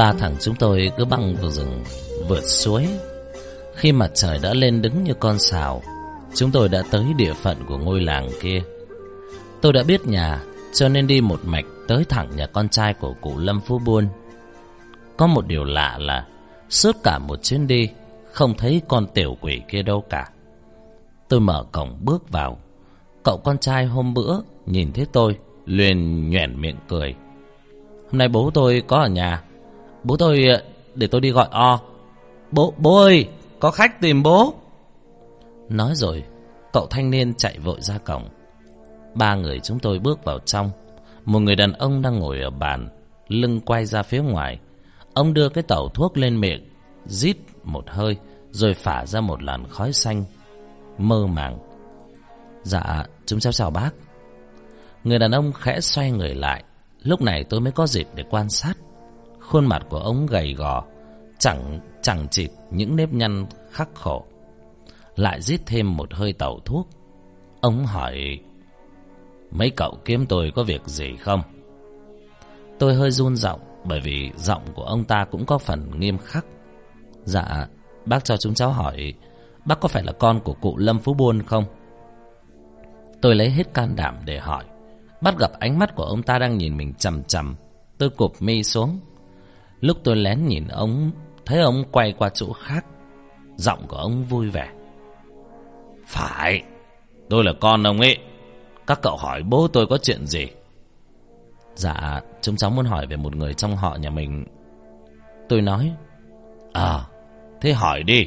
Ba thằng chúng tôi cứ băng vào rừng vượt suối. Khi mặt trời đã lên đứng như con sào, chúng tôi đã tới địa phận của ngôi làng kia. Tôi đã biết nhà, cho nên đi một mạch tới thẳng nhà con trai của cụ Lâm Phú Buôn. Có một điều lạ là suốt cả một chuyến đi không thấy con tiểu quỷ kia đâu cả. Tôi mở cổng bước vào. Cậu con trai hôm bữa nhìn thấy tôi liền nhoẻn miệng cười. Hôm nay bố tôi có ở nhà. Bố tôi để tôi đi gọi o. Bố ơi, có khách tìm bố. Nói rồi cậu thanh niên chạy vội ra cổng. Ba người chúng tôi bước vào trong. Một người đàn ông đang ngồi ở bàn, lưng quay ra phía ngoài. Ông đưa cái tẩu thuốc lên miệng, rít một hơi, rồi phả ra một làn khói xanh mơ màng. Dạ, chúng cháu chào bác. Người đàn ông khẽ xoay người lại. Lúc này tôi mới có dịp để quan sát. Khuôn mặt của ông gầy gò, chẳng chịt những nếp nhăn khắc khổ. Lại rít thêm một hơi tẩu thuốc. Ông hỏi: mấy cậu kiếm tôi có việc gì không? Tôi hơi run giọng, bởi vì giọng của ông ta cũng có phần nghiêm khắc. Dạ, bác cho chúng cháu hỏi, bác có phải là con của cụ Lâm Phú Buôn không? Tôi lấy hết can đảm để hỏi. Bắt gặp ánh mắt của ông ta đang nhìn mình chằm chằm, tôi cụp mi xuống. Lúc tôi lén nhìn ông, thấy ông quay qua chỗ khác. Giọng của ông vui vẻ: phải, tôi là con ông ấy. Các cậu hỏi bố tôi có chuyện gì? Dạ, chúng cháu muốn hỏi về một người trong họ nhà mình. Tôi nói: thế hỏi đi.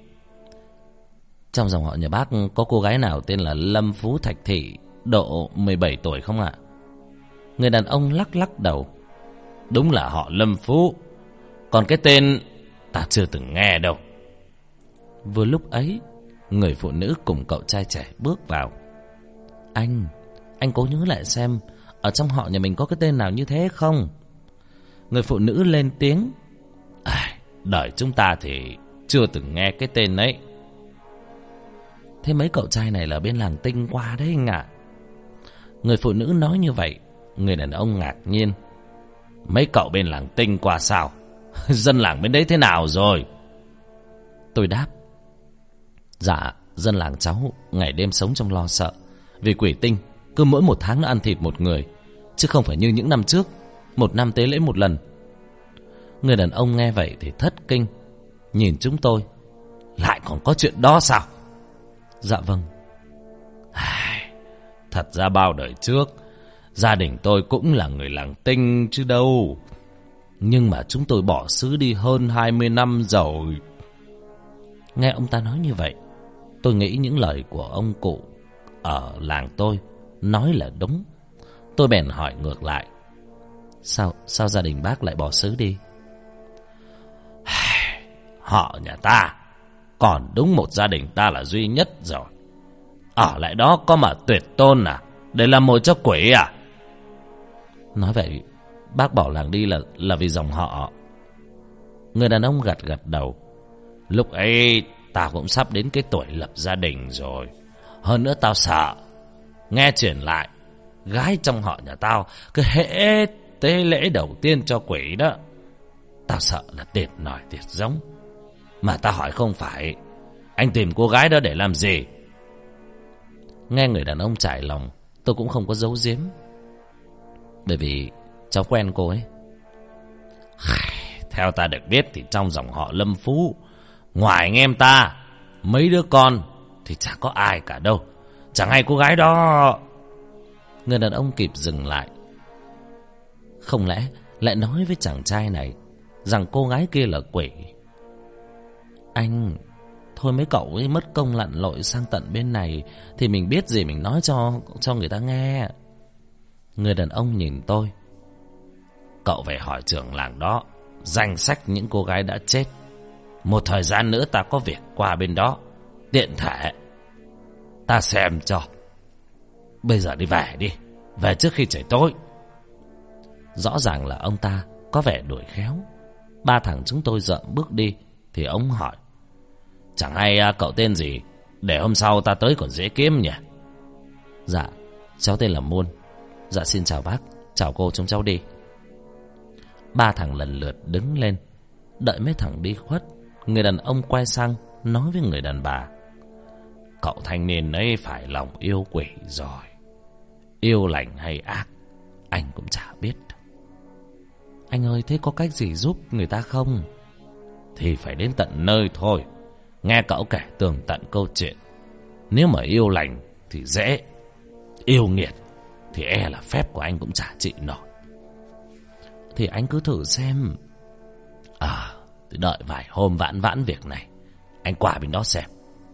Trong dòng họ nhà bác có cô gái nào tên là Lâm Phú Thạch Thị, độ 17 tuổi không ạ? Người đàn ông lắc lắc đầu: đúng là họ Lâm Phú, còn cái tên ta chưa từng nghe đâu. Vừa lúc ấy, người phụ nữ cùng cậu trai trẻ bước vào. Anh cố nhớ lại xem ở trong họ nhà mình có cái tên nào như thế không? Người phụ nữ lên tiếng: đời chúng ta thì chưa từng nghe cái tên ấy. Thế mấy cậu trai này là bên làng Tinh qua đấy anh ạ. Người phụ nữ nói như vậy. Người đàn ông ngạc nhiên: mấy cậu bên làng Tinh qua sao? Dân làng bên đấy thế nào rồi? Tôi đáp: dạ, dân làng cháu ngày đêm sống trong lo sợ. Vì quỷ tinh cứ mỗi một tháng nó ăn thịt một người, chứ không phải như những năm trước, một năm tế lễ một lần. Người đàn ông nghe vậy thì thất kinh, nhìn chúng tôi: lại còn có chuyện đó sao? Dạ vâng. Thật ra bao đời trước gia đình tôi cũng là người làng Tinh chứ đâu. Nhưng mà chúng tôi bỏ xứ đi hơn 20 năm rồi. Nghe ông ta nói như vậy, tôi nghĩ những lời của ông cụ ở làng tôi nói là đúng. Tôi bèn hỏi ngược lại: Sao gia đình bác lại bỏ xứ đi? Họ nhà ta còn đúng một gia đình ta là duy nhất rồi. Ở lại đó có mà tuyệt tôn à? Để làm mồi cho quỷ à? Nói vậy bác bỏ làng đi là vì dòng họ. Người đàn ông gật gật đầu: lúc ấy ta cũng sắp đến cái tuổi lập gia đình rồi. Hơn nữa tao sợ nghe truyền lại gái trong họ nhà tao cứ hễ tế lễ đầu tiên cho quỷ đó, tao sợ là tiệt nổi tiệt giống. Mà ta hỏi không phải, anh tìm cô gái đó để làm gì? Nghe người đàn ông trải lòng, tôi cũng không có giấu giếm. Bởi vì cháu quen cô ấy. Theo ta được biết thì trong dòng họ Lâm Phú, ngoài anh em ta, mấy đứa con thì chả có ai cả đâu. Chẳng hay cô gái đó. Người đàn ông kịp dừng lại. Không lẽ lại nói với chàng trai này rằng cô gái kia là quỷ? Anh, thôi mấy cậu ấy mất công lặn lội sang tận bên này thì mình biết gì mình nói cho người ta nghe. Người đàn ông nhìn tôi: cậu phải hỏi trưởng làng đó danh sách những cô gái đã chết. Một thời gian nữa ta có việc qua bên đó, tiện thể ta xem cho. Bây giờ đi về đi, về trước khi trời tối. Rõ ràng là ông ta có vẻ đuổi khéo. Ba thằng chúng tôi dậm bước đi thì ông hỏi: chẳng hay cậu tên gì, để hôm sau ta tới còn dễ kiếm nhỉ? Dạ, cháu tên là Muôn. Dạ xin chào bác, chào cô, chúng cháu đi. Ba thằng lần lượt đứng lên. Đợi mấy thằng đi khuất, người đàn ông quay sang nói với người đàn bà: cậu thanh niên ấy phải lòng yêu quỷ rồi. Yêu lành hay ác anh cũng chả biết. Anh ơi, thế có cách gì giúp người ta không? Thì phải đến tận nơi thôi. Nghe cậu kể tường tận câu chuyện. Nếu mà yêu lành thì dễ, yêu nghiệt thì e là phép của anh cũng chả trị nổi. Thì anh cứ thử xem. Thì đợi vài hôm vãn vãn việc này, anh qua bên đó xem.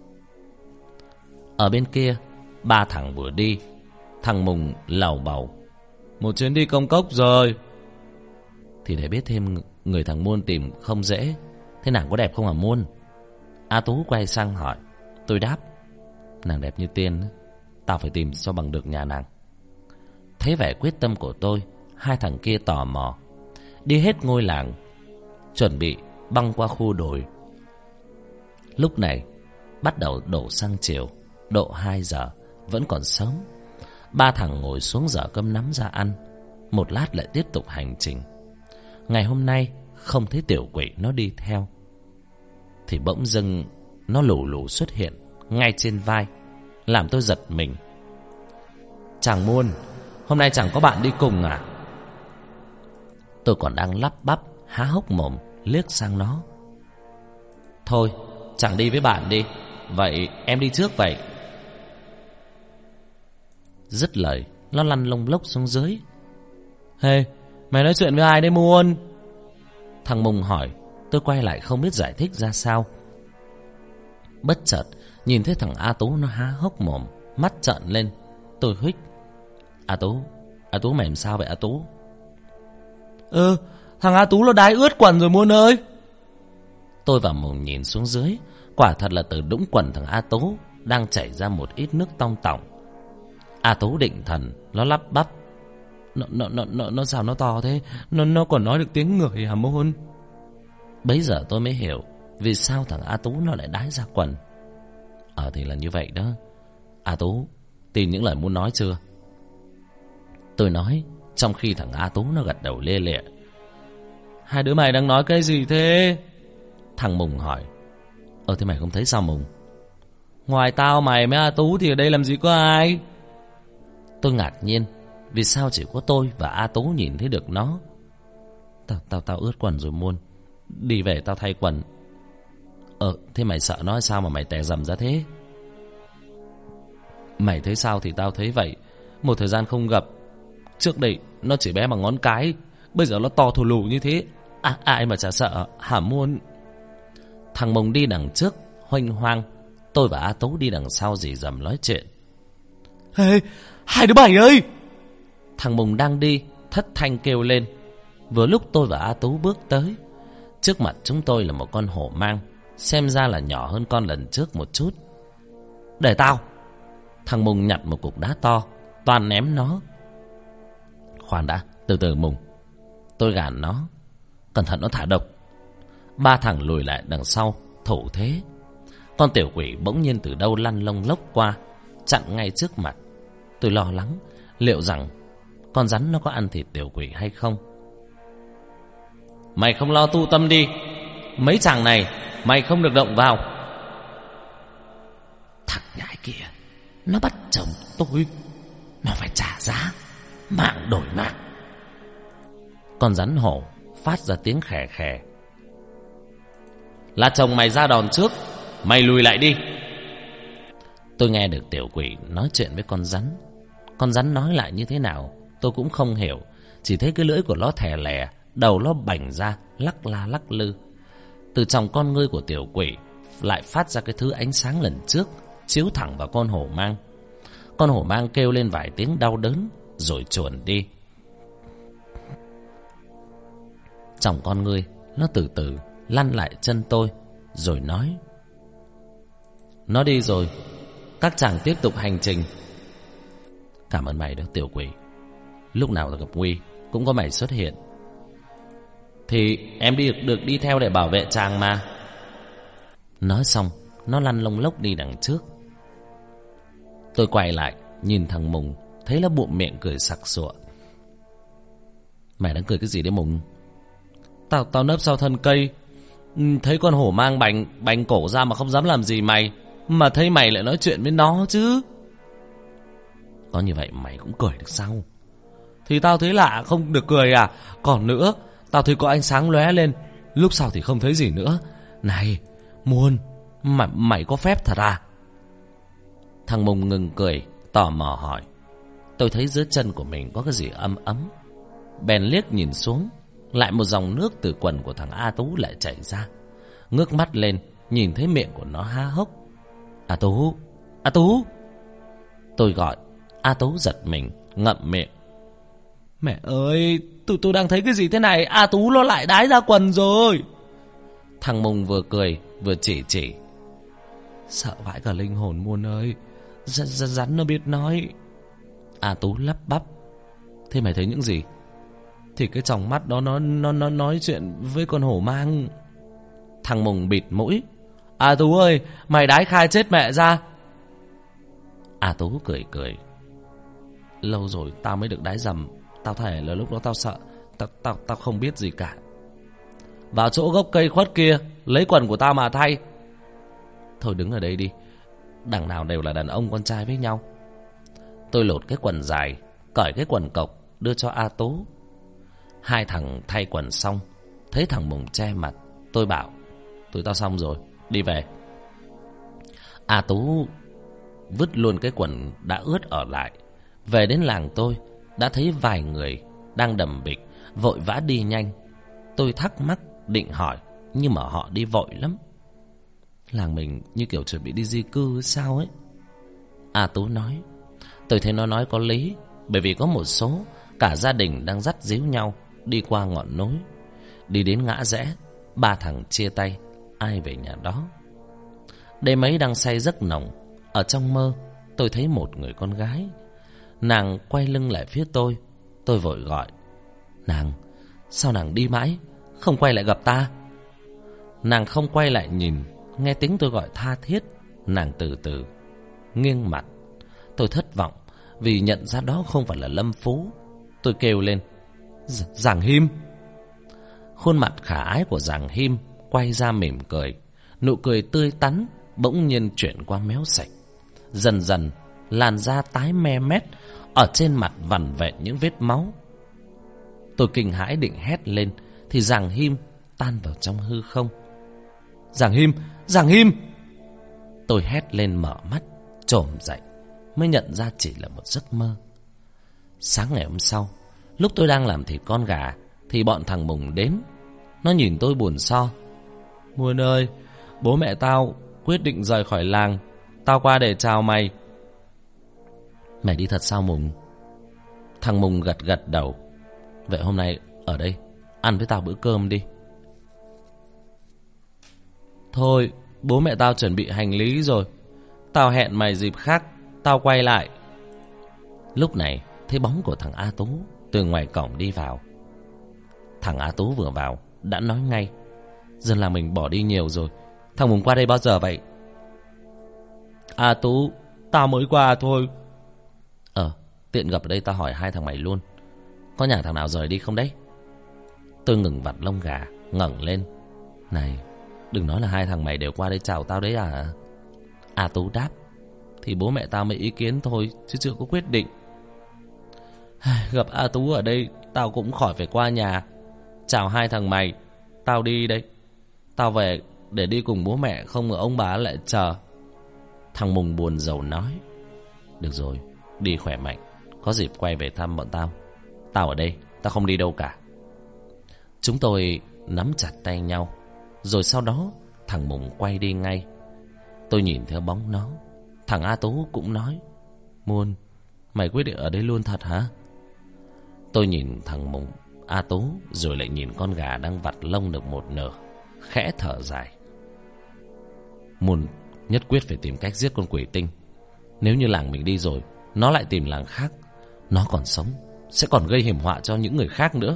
Ở bên kia, ba thằng vừa đi, thằng Mùng lầu bầu: một chuyến đi công cốc rồi. Thì để biết thêm, người thằng Muôn tìm không dễ. Thế nàng có đẹp không hả Muôn? A Tú quay sang hỏi. Tôi đáp: nàng đẹp như tiên, tao phải tìm cho bằng được nhà nàng. Thấy vẻ quyết tâm của tôi, hai thằng kia tò mò đi hết ngôi làng, chuẩn bị băng qua khu đồi. Lúc này bắt đầu đổ sang chiều, độ 2 giờ, vẫn còn sớm. Ba thằng ngồi xuống dở cơm nắm ra ăn. Một lát lại tiếp tục hành trình. Ngày hôm nay không thấy tiểu quỷ nó đi theo, thì bỗng dưng nó lù lù xuất hiện ngay trên vai, làm tôi giật mình. Chàng Muôn, hôm nay chẳng có bạn đi cùng à? Tôi còn đang lắp bắp há hốc mồm liếc sang nó. Thôi, chẳng đi với bạn đi. Vậy em đi trước vậy. Dứt lời, nó lăn lông lốc xuống dưới. Hey, mày nói chuyện với ai đấy Muôn? Thằng Mùng hỏi. Tôi quay lại không biết giải thích ra sao. Bất chợt nhìn thấy thằng A Tú nó há hốc mồm, mắt trợn lên. Tôi huých: A Tú mày làm sao vậy A Tú? Thằng A Tú nó đái ướt quần rồi Muôn ơi. Tôi và Mùng nhìn xuống dưới. Quả thật là từ đũng quần thằng A Tú đang chảy ra một ít nước tong tỏng. A Tú định thần, nó lắp bắp: Nó sao nó to thế? Nó còn nói được tiếng người hả Muôn? Bấy giờ tôi mới hiểu vì sao thằng A Tú nó lại đái ra quần. Thì là như vậy đó. A Tú, tin những lời Muôn nói chưa? Tôi nói, trong khi thằng A Tú nó gật đầu lia lịa. Hai đứa mày đang nói cái gì thế? Thằng Mùng hỏi. Thế mày không thấy sao Mùng? Ngoài tao mày với A Tú thì ở đây làm gì có ai? Tôi ngạc nhiên, vì sao chỉ có tôi và A Tú nhìn thấy được nó? Tao ướt quần rồi Muôn. Đi về tao thay quần. Thế mày sợ nó sao mà mày tè rầm ra thế? Mày thấy sao thì tao thấy vậy. Một thời gian không gặp, trước đây nó chỉ bé bằng ngón cái, bây giờ nó to thù lù như thế. Ai mà chả sợ hả Muôn? Thằng Mùng đi đằng trước hoành hoang, tôi và A Tú đi đằng sau rì rầm nói chuyện. Hey, hai đứa mày ơi! Thằng Mùng đang đi thất thanh kêu lên. Vừa lúc tôi và A Tú bước tới, trước mặt chúng tôi là một con hổ mang, xem ra là nhỏ hơn con lần trước một chút. Để tao! Thằng Mùng nhặt một cục đá to, toàn ném nó. Khoan đã, từ từ Mùng. Tôi gàn nó. Cẩn thận nó thả độc. Ba thằng lùi lại đằng sau, thủ thế. Con tiểu quỷ bỗng nhiên từ đâu lăn lông lốc qua, chặn ngay trước mặt. Tôi lo lắng, liệu rằng con rắn nó có ăn thịt tiểu quỷ hay không. Mày không lo tu tâm đi. Mấy chàng này mày không được động vào. Thằng nhãi kia, nó bắt chồng tôi, nó phải trả giá. Mạng đổi mạng. Con rắn hổ phát ra tiếng khè khè. Là chồng mày ra đòn trước, mày lùi lại đi. Tôi nghe được tiểu quỷ nói chuyện với con rắn. Con rắn nói lại như thế nào tôi cũng không hiểu. Chỉ thấy cái lưỡi của nó thè lè, đầu nó bành ra, lắc la lắc lư. Từ trong con ngươi của tiểu quỷ lại phát ra cái thứ ánh sáng lần trước, chiếu thẳng vào con hổ mang. Con hổ mang kêu lên vài tiếng đau đớn, rồi chuồn đi. Trong con ngươi, nó từ từ lăn lại chân tôi, rồi nói: Nó đi rồi, các chàng tiếp tục hành trình. Cảm ơn mày đó tiểu quỷ. Lúc nào gặp nguy cũng có mày xuất hiện. Thì em được đi theo để bảo vệ chàng mà. Nói xong, nó lăn lông lốc đi đằng trước. Tôi quay lại nhìn thằng Mùng, thấy nó bụm miệng cười sặc sụa. Mày đang cười cái gì đấy Mùng? Tao nấp sau thân cây, thấy con hổ mang bành cổ ra mà không dám làm gì mày. Mà thấy mày lại nói chuyện với nó chứ. Có như vậy mày cũng cười được sao? Thì tao thấy lạ không được cười à? Còn nữa, tao thấy có ánh sáng lóe lên, lúc sau thì không thấy gì nữa. Này Muôn, mày có phép thật à? Thằng Mùng ngừng cười, tò mò hỏi. Tôi thấy dưới chân của mình có cái gì ấm ấm, bèn liếc nhìn xuống. Lại một dòng nước từ quần của thằng A Tú lại chảy ra. Ngước mắt lên, nhìn thấy miệng của nó há hốc. A Tú, A Tú. Tôi gọi. A Tú giật mình, ngậm miệng. Mẹ ơi, tôi đang thấy cái gì thế này? A Tú nó lại đái ra quần rồi. Thằng Mùng vừa cười vừa chỉ. Sợ vãi cả linh hồn Muôn ơi. Rắn nó biết nói. A Tú lắp bắp. Thế mày thấy những gì? Thì cái tròng mắt đó nó nói chuyện với con hổ mang. Thằng Mùng bịt mũi. A Tú ơi, mày đái khai chết mẹ ra. A Tú cười. Lâu rồi tao mới được đái dầm. Tao thề là lúc đó tao sợ. Tao không biết gì cả. Vào chỗ gốc cây khuất kia, lấy quần của tao mà thay. Thôi đứng ở đây đi, đằng nào đều là đàn ông con trai với nhau. Tôi lột cái quần dài, cởi cái quần cộc, đưa cho A Tú. Hai thằng thay quần xong, thấy thằng Mùng che mặt, tôi bảo: tụi tao xong rồi, đi về. A Tú vứt luôn cái quần đã ướt ở lại. Về đến làng tôi đã thấy vài người đang đầm bịch, vội vã đi nhanh. Tôi thắc mắc định hỏi, nhưng mà họ đi vội lắm. Làng mình như kiểu chuẩn bị đi di cư sao ấy. A Tú nói. Tôi thấy nó nói có lý, bởi vì có một số cả gia đình đang dắt díu nhau đi qua ngọn núi. Đi đến ngã rẽ, ba thằng chia tay, ai về nhà đó. Đêm ấy đang say giấc nồng, ở trong mơ tôi thấy một người con gái. Nàng quay lưng lại phía tôi. Tôi vội gọi: nàng, sao nàng đi mãi không quay lại gặp ta? Nàng không quay lại nhìn. Nghe tiếng tôi gọi tha thiết, nàng từ từ nghiêng mặt. Tôi thất vọng vì nhận ra đó không phải là Lâm Phú. Tôi kêu lên: Giàng Him. Khuôn mặt khả ái của Giàng Him quay ra mỉm cười. Nụ cười tươi tắn bỗng nhiên chuyển qua méo sạch. Dần dần làn da tái me mét, ở trên mặt vằn vện những vết máu. Tôi kinh hãi định hét lên thì Giàng Him tan vào trong hư không. Giàng Him, Giàng Him. Tôi hét lên mở mắt, chồm dậy mới nhận ra chỉ là một giấc mơ. Sáng ngày hôm sau, lúc tôi đang làm thịt con gà thì bọn thằng Mùng đến. Nó nhìn tôi buồn so. Muôn ơi, bố mẹ tao quyết định rời khỏi làng. Tao qua để chào mày. Mày đi thật sao Mùng? Thằng Mùng gật đầu. Vậy hôm nay ở đây ăn với tao bữa cơm đi. Thôi, bố mẹ tao chuẩn bị hành lý rồi. Tao hẹn mày dịp khác, tao quay lại. Lúc này thấy bóng của thằng A Tú từ ngoài cổng đi vào. Thằng A Tú vừa vào đã nói ngay: dân làng mình bỏ đi nhiều rồi. Thằng Mùng qua đây bao giờ vậy? A Tú, tao mới qua thôi. Tiện gặp ở đây tao hỏi hai thằng mày luôn, có nhà thằng nào rời đi không đấy? Tôi ngừng vặt lông gà, ngẩng lên. Này, đừng nói là hai thằng mày đều qua đây chào tao đấy à? A Tú đáp. Thì bố mẹ tao mới ý kiến thôi, chứ chưa có quyết định. Gặp A Tú ở đây, tao cũng khỏi phải qua nhà chào hai thằng mày. Tao đi đây. Tao về để đi cùng bố mẹ, không ngờ ông bà lại chờ. Thằng Mùng buồn rầu nói. Được rồi, đi khỏe mạnh, có dịp quay về thăm bọn tao. Tao ở đây, tao không đi đâu cả. Chúng tôi nắm chặt tay nhau. Rồi sau đó thằng Mùng quay đi ngay. Tôi nhìn theo bóng nó. Thằng A Tú cũng nói: Muôn, mày quyết định ở đây luôn thật hả? Tôi nhìn thằng Mùng, A Tú, rồi lại nhìn con gà đang vặt lông được một nửa, khẽ thở dài. Muôn nhất quyết phải tìm cách giết con quỷ tinh. Nếu như làng mình đi rồi, nó lại tìm làng khác. Nó còn sống sẽ còn gây hiểm họa cho những người khác nữa.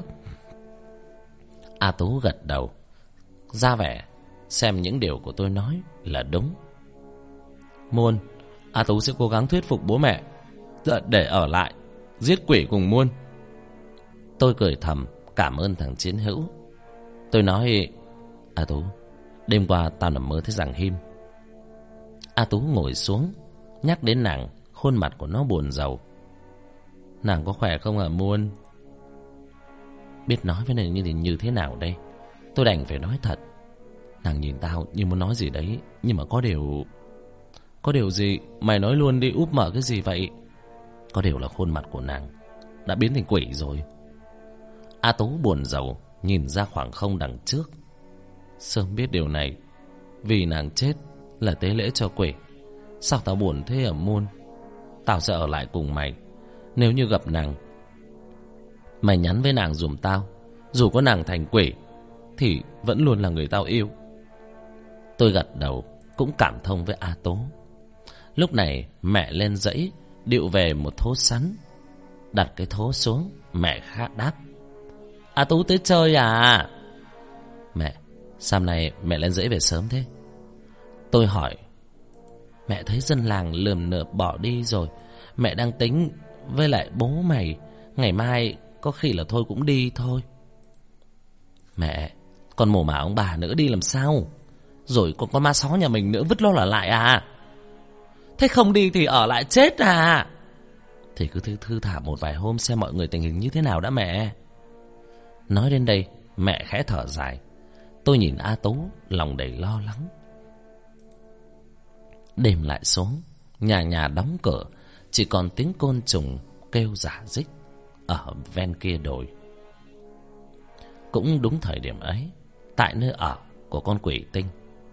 A Tú gật đầu, ra vẻ xem những điều của tôi nói là đúng. Muôn, A Tú sẽ cố gắng thuyết phục bố mẹ để ở lại giết quỷ cùng Muôn. Tôi cười thầm cảm ơn thằng chiến hữu. Tôi nói: A Tú, đêm qua tao nằm mơ thấy Giàng Him. A Tú ngồi xuống, nhắc đến nàng, khuôn mặt của nó buồn rầu. Nàng có khỏe không hả Muôn? Biết nói với nàng như thế nào đây? Tôi đành phải nói thật. Nàng nhìn tao như muốn nói gì đấy, nhưng mà có điều... Có điều gì? Mày nói luôn đi, úp mở cái gì vậy? Có điều là khuôn mặt của nàng đã biến thành quỷ rồi. A Tú buồn rầu nhìn ra khoảng không đằng trước. Sớm biết điều này, vì nàng chết là tế lễ cho quỷ. Sao tao buồn thế hả Muôn? Tao sẽ ở lại cùng mày. Nếu như gặp nàng, mày nhắn với nàng giùm tao. Dù có nàng thành quỷ thì vẫn luôn là người tao yêu. Tôi gật đầu, cũng cảm thông với A Tú. Lúc này mẹ lên dãy điệu về một thố sắn. Đặt cái thố xuống, mẹ khát đáp: A Tú tới chơi à? Mẹ, sao này mẹ lên dãy về sớm thế? Tôi hỏi. Mẹ thấy dân làng lườm nượp bỏ đi rồi. Mẹ đang tính với lại bố mày, ngày mai có khi là thôi cũng đi thôi. Mẹ, còn mồ mả ông bà nữa đi làm sao? Rồi còn con ma só nhà mình nữa vứt lo là lại à? Thế không đi thì ở lại chết à? Thì cứ thư thả một vài hôm xem mọi người tình hình như thế nào đã mẹ. Nói đến đây mẹ khẽ thở dài. Tôi nhìn A Tú lòng đầy lo lắng. Đêm lại xuống, nhà nhà đóng cửa, chỉ còn tiếng côn trùng kêu rả rích ở ven kia đồi. Cũng đúng thời điểm ấy, tại nơi ở của con quỷ tinh.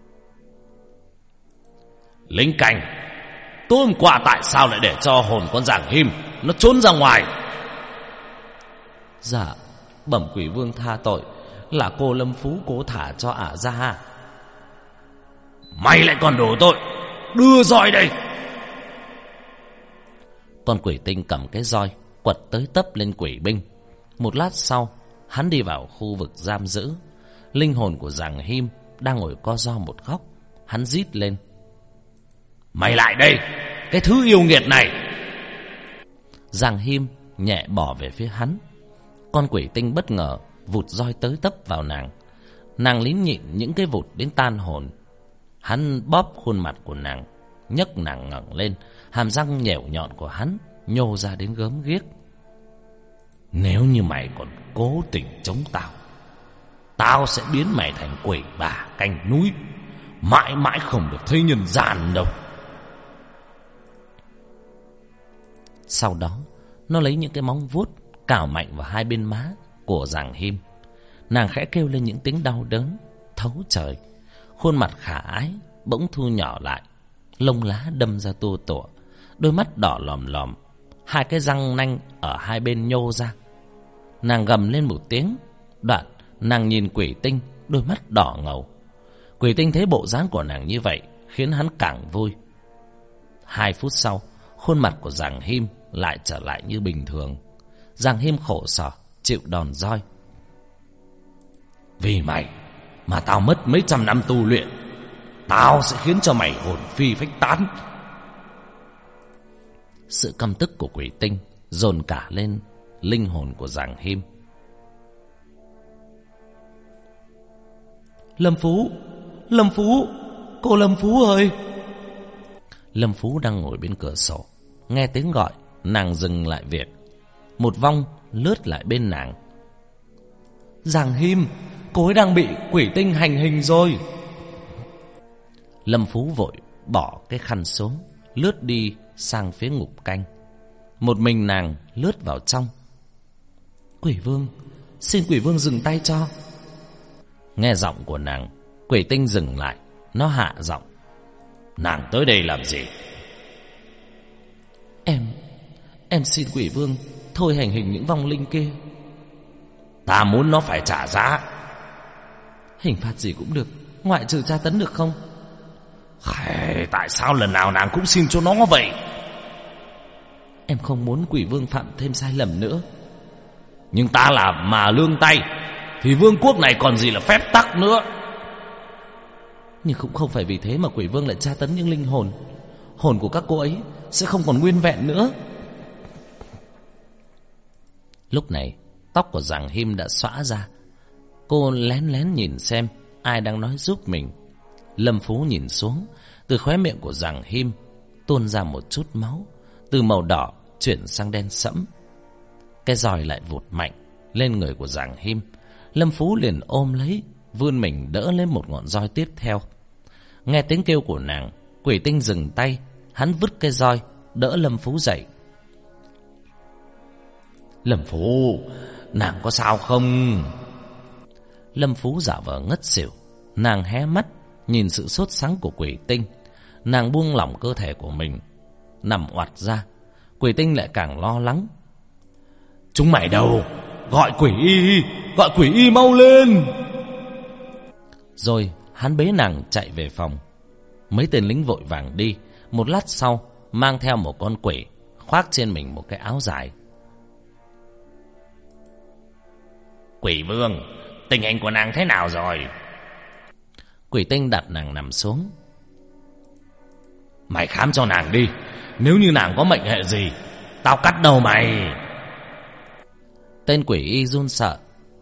Linh Cảnh, tối hôm qua tại sao lại để cho hồn con Giàng Him nó trốn ra ngoài? Dạ, bẩm quỷ vương tha tội, là cô Lâm Phú cố thả cho ả ra. Mày lại còn đổ tội, đưa roi đây. Con quỷ tinh cầm cái roi quật tới tấp lên quỷ binh. Một lát sau, hắn đi vào khu vực giam giữ. Linh hồn của Giàng Him đang ngồi co ro một góc. Hắn rít lên: Mày lại đây, cái thứ yêu nghiệt này! Giàng Him nhẹ bỏ về phía hắn. Con quỷ tinh bất ngờ vụt roi tới tấp vào nàng. Nàng lín nhịn những cái vụt đến tan hồn. Hắn bóp khuôn mặt của nàng, nhấc nàng ngẩng lên. Hàm răng nhẻo nhọn của hắn nhô ra đến gớm ghiếc. Nếu như mày còn cố tình chống tao, tao sẽ biến mày thành quỷ bà canh núi, mãi mãi không được thấy nhân gian đâu. Sau đó nó lấy những cái móng vuốt cào mạnh vào hai bên má của Giàng Him. Nàng khẽ kêu lên những tiếng đau đớn thấu trời. Khuôn mặt khả ái bỗng thu nhỏ lại, lông lá đâm ra tua tủa, đôi mắt đỏ lòm lòm, hai cái răng nanh ở hai bên nhô ra. Nàng gầm lên một tiếng, đoạn nàng nhìn quỷ tinh, đôi mắt đỏ ngầu. Quỷ tinh thấy bộ dáng của nàng như vậy khiến hắn càng vui. 2 phút sau, khuôn mặt của Giàng Him lại trở lại như bình thường. Giàng Him khổ sở chịu đòn roi. Vì mày mà tao mất mấy trăm năm tu luyện, tao sẽ khiến cho mày hồn phi phách tán. Sự căm tức của quỷ tinh dồn cả lên linh hồn của Giàng Him. Lâm Phú, Lâm Phú, cô Lâm Phú ơi! Lâm Phú đang ngồi bên cửa sổ, nghe tiếng gọi, nàng dừng lại việc. Một vong lướt lại bên nàng. Giàng Him, cô ấy đang bị quỷ tinh hành hình rồi. Lâm Phú vội bỏ cái khăn xuống, lướt đi sang phía ngục canh. Một mình nàng lướt vào trong. Quỷ vương, xin quỷ vương dừng tay cho. Nghe giọng của nàng, quỷ tinh dừng lại. Nó hạ giọng. Nàng tới đây làm gì? Em xin quỷ vương thôi hành hình những vong linh kia. Ta muốn nó phải trả giá. Hình phạt gì cũng được, ngoại trừ tra tấn được không? Tại sao lần nào nàng cũng xin cho nó vậy? Em không muốn quỷ vương phạm thêm sai lầm nữa. Nhưng ta là mà lương tay thì vương quốc này còn gì là phép tắc nữa. Nhưng cũng không phải vì thế mà quỷ vương lại tra tấn những linh hồn. Hồn của các cô ấy sẽ không còn nguyên vẹn nữa. Lúc này tóc của Giàng Him đã xõa ra, Cô lén lén nhìn xem ai đang nói giúp mình. Lâm Phú nhìn xuống, từ khóe miệng của Giàng Him tuôn ra một chút máu, từ màu đỏ chuyển sang đen sẫm. Cái roi lại vụt mạnh lên người của Giàng Him. Lâm Phú liền ôm lấy, vươn mình đỡ lên một ngọn roi tiếp theo. Nghe tiếng kêu của nàng, Quỷ Tinh dừng tay. Hắn vứt cái roi, đỡ Lâm Phú dậy. Lâm Phú, nàng có sao không? Lâm Phú giả vờ ngất xỉu. Nàng hé mắt nhìn sự sốt sắng của Quỷ Tinh. Nàng buông lỏng cơ thể của mình, nằm oặt ra. Quỷ Tinh lại càng lo lắng. Chúng mày đâu? Gọi quỷ y, gọi quỷ y mau lên. Rồi hắn bế nàng chạy về phòng. Mấy tên lính vội vàng đi. Một lát sau mang theo một con quỷ, khoác trên mình một cái áo dài. Quỷ vương, tình hình của nàng thế nào rồi? Quỷ Tinh đặt nàng nằm xuống. Mày khám cho nàng đi. Nếu như nàng có mệnh hệ gì, tao cắt đầu mày. Tên quỷ y run sợ.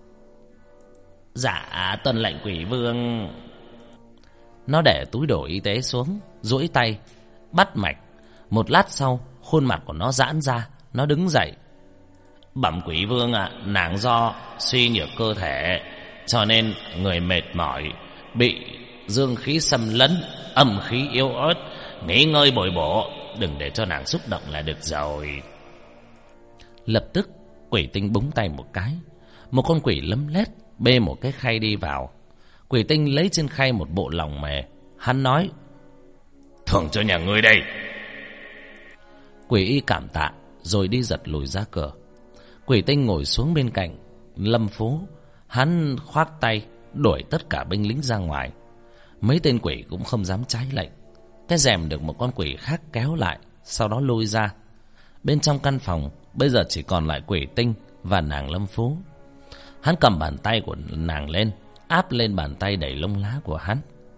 Dạ tuân lệnh quỷ vương. Nó để túi đồ y tế xuống, duỗi tay bắt mạch. Một lát sau, khuôn mặt của nó giãn ra. Nó đứng dậy. Bẩm quỷ vương ạ, nàng do suy nhược cơ thể, cho nên người mệt mỏi, bị dương khí xâm lấn, âm khí yếu ớt, nghỉ ngơi bồi bổ, đừng để cho nàng xúc động là được rồi. Lập tức Quỷ Tinh búng tay một cái, một con quỷ lấm lét bê một cái khay đi vào. Quỷ Tinh lấy trên khay một bộ lòng mề. Hắn nói: thưởng cho nhà ngươi đây. Quỷ y cảm tạ rồi đi giật lùi ra cửa. Quỷ Tinh ngồi xuống bên cạnh Lâm Phú. Hắn khoát tay đuổi tất cả binh lính ra ngoài. Mấy tên quỷ cũng không dám trái lệnh. Cái rèm được một con quỷ khác kéo lại, sau đó lôi ra. Bên trong căn phòng bây giờ chỉ còn lại Quỷ Tinh và nàng Lâm Phú. Hắn cầm bàn tay của nàng lên, áp lên bàn tay đầy lông lá của hắn.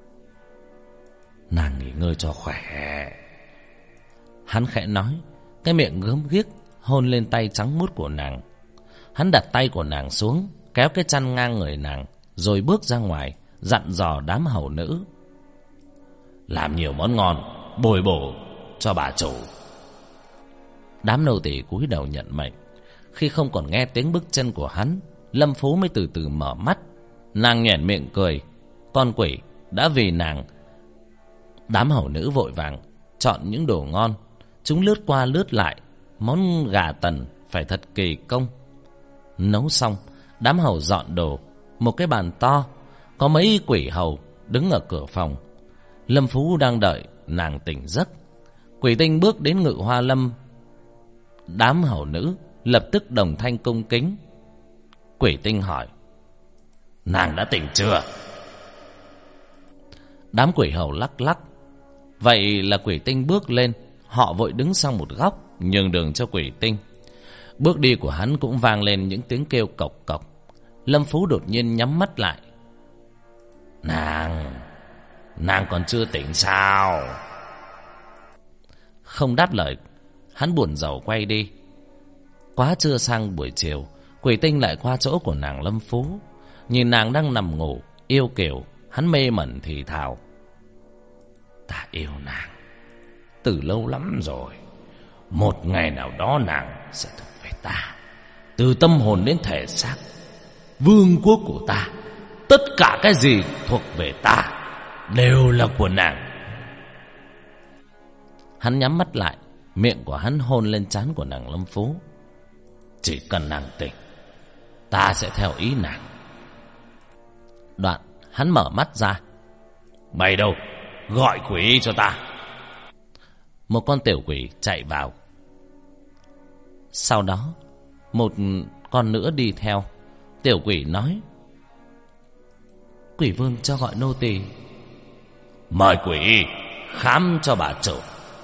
Nàng nghỉ ngơi cho khỏe. Hắn khẽ nói, cái miệng gớm ghiếc hôn lên tay trắng muốt của nàng. Hắn đặt tay của nàng xuống, kéo cái chăn ngang người nàng, rồi bước ra ngoài, dặn dò đám hầu nữ: làm nhiều món ngon, bồi bổ cho bà chủ. Đám nô tỳ cúi đầu nhận mệnh. Khi không còn nghe tiếng bước chân của hắn, Lâm Phú mới từ từ mở mắt. Nàng nhoẻn miệng cười. Con quỷ đã vì nàng. Đám hầu nữ vội vàng chọn những đồ ngon. Chúng lướt qua lướt lại. Món gà tần phải thật kỳ công. Nấu xong, đám hầu dọn đồ. Một cái bàn to, có mấy quỷ hầu đứng ở cửa phòng. Lâm Phú đang đợi nàng tỉnh giấc. Quỷ Tinh bước đến Ngự Hoa Lâm. Đám hầu nữ lập tức đồng thanh cung kính. Quỷ Tinh hỏi: nàng đã tỉnh chưa? Đám quỷ hầu lắc lắc. Vậy là Quỷ Tinh bước lên. Họ vội đứng sang một góc, nhường đường cho Quỷ Tinh. Bước đi của hắn cũng vang lên những tiếng kêu cộc cộc. Lâm Phú đột nhiên nhắm mắt lại. Nàng còn chưa tỉnh sao? Không đáp lời, hắn buồn rầu quay đi. Quá trưa sang buổi chiều, Quỷ Tinh lại qua chỗ của nàng Lâm Phú. Nhìn nàng đang nằm ngủ yêu kiều, hắn mê mẩn thì thào: ta yêu nàng từ lâu lắm rồi. Một ngày nào đó nàng sẽ thuộc về ta. Từ tâm hồn đến thể xác, vương quốc của ta, tất cả cái gì thuộc về ta đều là của nàng. Hắn nhắm mắt lại, miệng của hắn hôn lên trán của nàng Lâm Phú. Chỉ cần nàng tỉnh, ta sẽ theo ý nàng. Đoạn hắn mở mắt ra. Mày đâu? Gọi quỷ cho ta. Một con tiểu quỷ chạy vào. Sau đó một con nữa đi theo. Tiểu quỷ nói: quỷ vương cho gọi nô tỳ. Mời quỷ khám cho bà chủ.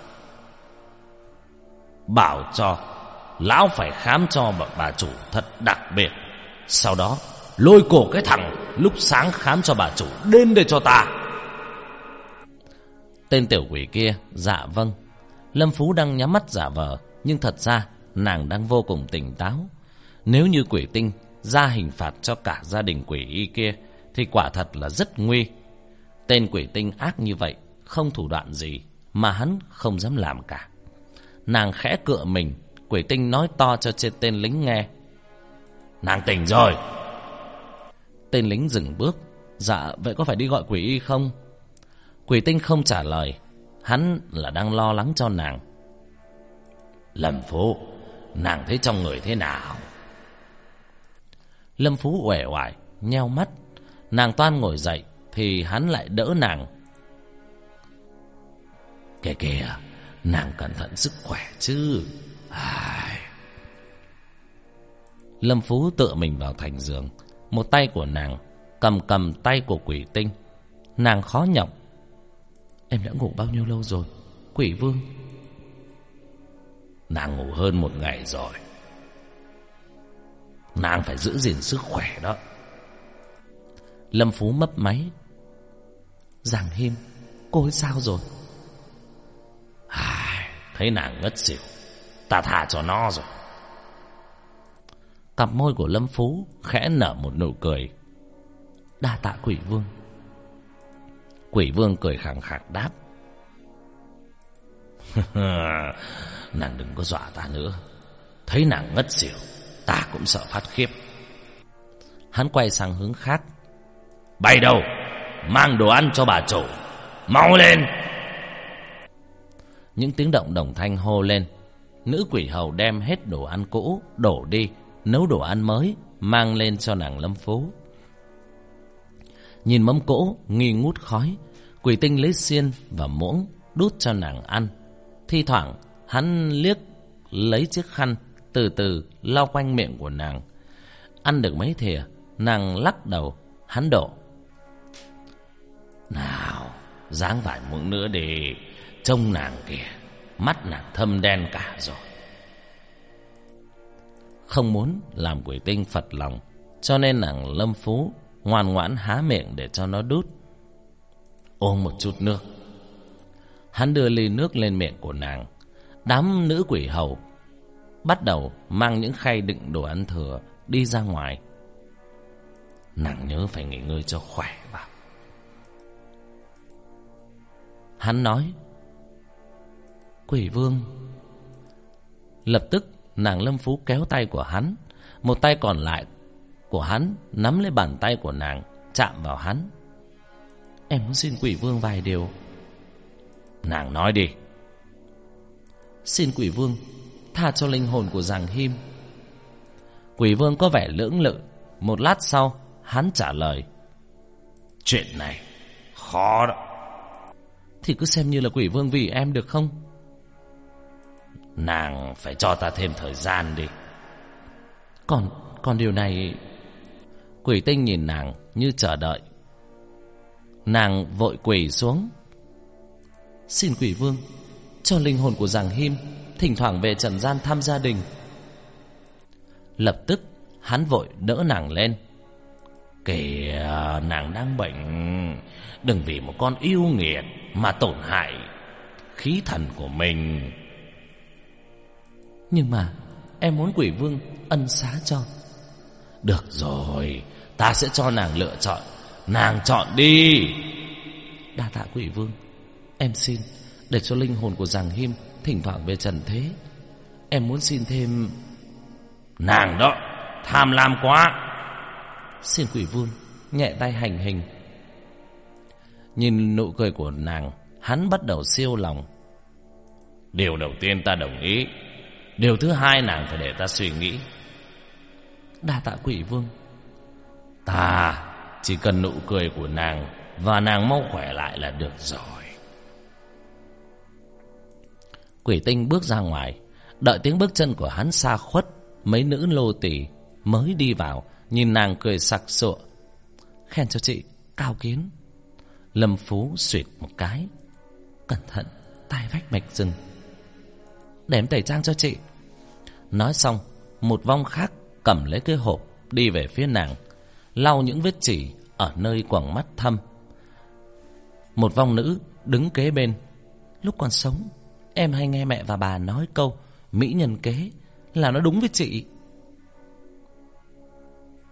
Bảo cho lão phải khám cho bà chủ thật đặc biệt. Sau đó lôi cổ cái thằng lúc sáng khám cho bà chủ đến đây cho ta. Tên tiểu quỷ kia dạ vâng. Lâm Phú đang nhắm mắt giả vờ, nhưng thật ra nàng đang vô cùng tỉnh táo. Nếu như Quỷ Tinh ra hình phạt cho cả gia đình quỷ y kia thì quả thật là rất nguy. Tên quỷ tinh ác như vậy, không thủ đoạn gì mà hắn không dám làm cả. Nàng khẽ cựa mình, quỷ tinh nói to cho trên tên lính nghe: nàng tỉnh rồi. Tên lính dừng bước: dạ, vậy có phải đi gọi quỷ y không? Quỷ tinh không trả lời, hắn là đang lo lắng cho nàng. Lâm Phú, nàng thấy trong người thế nào? Lâm Phú uể oải nheo mắt. Nàng toan ngồi dậy thì hắn lại đỡ nàng. Kìa, nàng cẩn thận sức khỏe chứ. Lâm Phú tựa mình vào thành giường, một tay của nàng cầm tay của quỷ tinh. Nàng khó nhọc: em đã ngủ bao nhiêu lâu rồi, quỷ vương? Nàng ngủ hơn 1 ngày rồi. Nàng phải giữ gìn sức khỏe đó. Lâm Phú mấp máy: Giàng Him, cô ấy sao rồi? Thấy nàng ngất xỉu, ta thả cho nó rồi. Cặp môi của Lâm Phú khẽ nở một nụ cười: đa tạ quỷ vương. Quỷ vương cười khẳng khặc đáp: nàng đừng có dọa ta nữa. Thấy nàng ngất xỉu, ta cũng sợ phát khiếp. Hắn quay sang hướng khác: bay đâu, mang đồ ăn cho bà chủ, mau lên. Những tiếng động đồng thanh hô lên. Nữ quỷ hầu đem hết đồ ăn cũ đổ đi, nấu đồ ăn mới mang lên cho nàng Lâm Phú. Nhìn mâm cỗ nghi ngút khói, quỷ tinh lấy xiên và muỗng đút cho nàng ăn. Thi thoảng hắn liếc lấy chiếc khăn từ từ lau quanh miệng của nàng. Ăn được mấy thìa, nàng lắc đầu. Hắn đổ: nào, ráng vài muỗng nữa đi. Trông nàng kìa, mắt nàng thâm đen cả rồi. Không muốn làm quỷ tinh phật lòng, cho nên nàng Lâm Phú ngoan ngoãn há miệng để cho nó đút. Ôm một chút nước. Hắn đưa ly nước lên miệng của nàng. Đám nữ quỷ hầu bắt đầu mang những khay đựng đồ ăn thừa đi ra ngoài. Nàng nhớ phải nghỉ ngơi cho khỏe vào, hắn nói. Quỷ vương. Lập tức nàng Lâm Phú kéo tay của hắn, một tay còn lại của hắn nắm lấy bàn tay của nàng, chạm vào hắn. Em muốn xin quỷ vương vài điều. Nàng nói đi. Xin quỷ vương tha cho linh hồn của Giàng Him. Quỷ vương có vẻ lưỡng lự. Một lát sau hắn trả lời: chuyện này khó đó. Thì cứ xem như là quỷ vương vì em được không? Nàng phải cho ta thêm thời gian đi. Còn điều này... Quỷ tinh nhìn nàng như chờ đợi. Nàng vội quỳ xuống: xin quỷ vương cho linh hồn của Giàng Him thỉnh thoảng về trần gian thăm gia đình. Lập tức hắn vội đỡ nàng lên. Kìa, nàng đang bệnh, đừng vì một con yêu nghiệt mà tổn hại khí thần của mình. Nhưng mà em muốn quỷ vương ân xá cho. Được rồi, ta sẽ cho nàng lựa chọn. Nàng chọn đi. Đa tạ quỷ vương. Em xin để cho linh hồn của Giàng Him thỉnh thoảng về trần thế. Em muốn xin thêm... Nàng đó tham lam quá. Xin quỷ vương nhẹ tay hành hình. Nhìn nụ cười của nàng, hắn bắt đầu siêu lòng. Điều đầu tiên ta đồng ý. Điều thứ hai nàng phải để ta suy nghĩ. Đa tạ quỷ vương. Ta chỉ cần nụ cười của nàng và nàng mau khỏe lại là được rồi. Quỷ tinh bước ra ngoài. Đợi tiếng bước chân của hắn xa khuất, mấy nữ lô tỳ mới đi vào, nhìn nàng cười sặc sụa. Khen cho chị, cao kiến. Lâm Phú xuyệt một cái. Cẩn thận, tai vách mạch rừng. Để em tẩy trang cho chị. Nói xong, một vong khác cầm lấy cái hộp đi về phía nàng, lau những vết chỉ ở nơi quầng mắt thâm. Một vong nữ đứng kế bên. Lúc còn sống, em hay nghe mẹ và bà nói câu mỹ nhân kế là nó đúng với chị.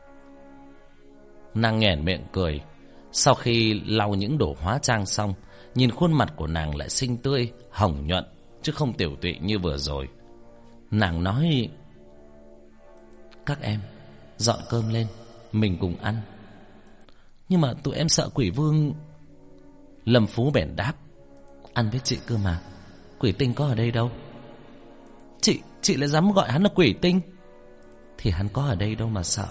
Nàng nhoẻn miệng cười. Sau khi lau những đồ hóa trang xong, nhìn khuôn mặt của nàng lại xinh tươi, hồng nhuận, chứ không tiểu tụy như vừa rồi. Nàng nói: các em dọn cơm lên, mình cùng ăn. Nhưng mà tụi em sợ quỷ vương. Lâm Phú bèn đáp: ăn với chị cơ mà, quỷ tinh có ở đây đâu. Chị lại dám gọi hắn là quỷ tinh? Thì hắn có ở đây đâu mà sợ.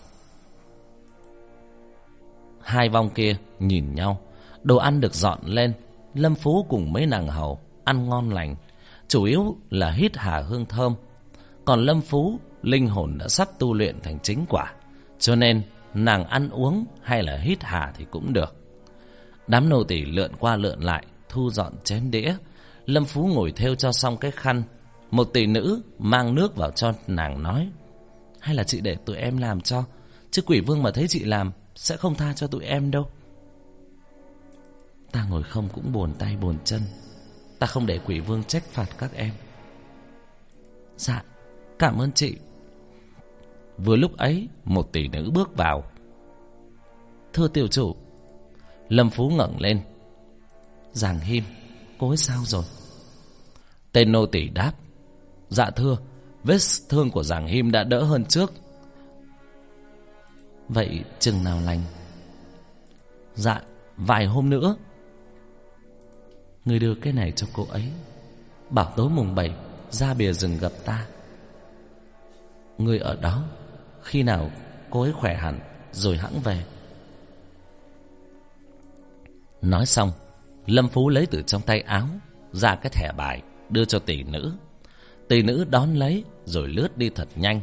Hai vong kia nhìn nhau. Đồ ăn được dọn lên. Lâm Phú cùng mấy nàng hầu ăn ngon lành, chủ yếu là hít hà hương thơm. Còn Lâm Phú linh hồn đã sắp tu luyện thành chính quả, cho nên nàng ăn uống hay là hít hà thì cũng được. Đám nô tỳ lượn qua lượn lại thu dọn chén đĩa. Lâm Phú ngồi thêu cho xong cái khăn. Một tỷ nữ mang nước vào cho nàng nói: hay là chị để tụi em làm cho, chứ quỷ vương mà thấy chị làm sẽ không tha cho tụi em đâu. Ta ngồi không cũng buồn tay buồn chân, ta không để quỷ vương trách phạt các em. Dạ, cảm ơn chị. Vừa lúc ấy một tỷ nữ bước vào. Thưa tiểu chủ. Lâm Phú ngẩng lên: Giàng Him, cô ấy sao rồi? Tên nô tỳ đáp: dạ thưa, vết thương của Giàng Him đã đỡ hơn trước. Vậy chừng nào lành? Dạ, vài hôm nữa. Người đưa cái này cho cô ấy, bảo tối mùng 7 ra bìa rừng gặp ta. Người ở đó, khi nào cô ấy khỏe hẳn rồi hẵng về. Nói xong, Lâm Phú lấy từ trong tay áo ra cái thẻ bài đưa cho tỷ nữ. Tỷ nữ đón lấy rồi lướt đi thật nhanh.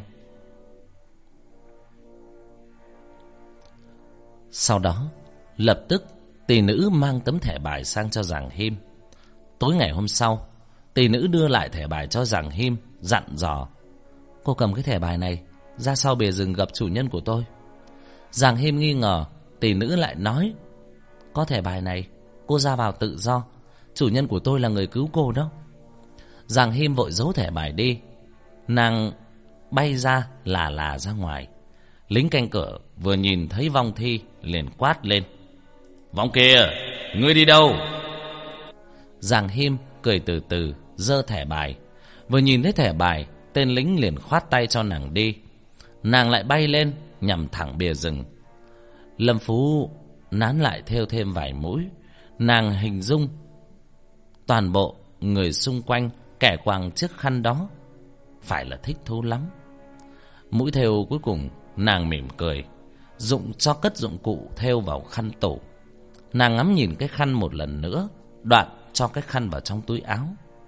Sau đó lập tức tỷ nữ mang tấm thẻ bài sang cho Giàng Him. Tối ngày hôm sau, tỷ nữ đưa lại thẻ bài cho Giàng Him, dặn dò: cô cầm cái thẻ bài này ra sau bìa rừng gặp chủ nhân của tôi. Giàng Him nghi ngờ, tỷ nữ lại nói: có thẻ bài này cô ra vào tự do, chủ nhân của tôi là người cứu cô đó. Giàng Him vội giấu thẻ bài đi. Nàng bay ra là ra ngoài. Lính canh cửa vừa nhìn thấy vong thi liền quát lên: vong kia, ngươi đi đâu? Giàng Him cười từ từ giơ thẻ bài. Vừa nhìn thấy thẻ bài, tên lính liền khoát tay cho nàng đi. Nàng lại bay lên nhằm thẳng bìa rừng. Lâm Phú nán lại thêu thêm vài mũi. Nàng hình dung toàn bộ người xung quanh kẻ quàng chiếc khăn đó phải là thích thú lắm. Mũi thêu cuối cùng nàng mỉm cười, cho cất dụng cụ thêu vào khăn tủ. Nàng ngắm nhìn cái khăn một lần nữa, đoạn cho cái khăn vào trong túi áo.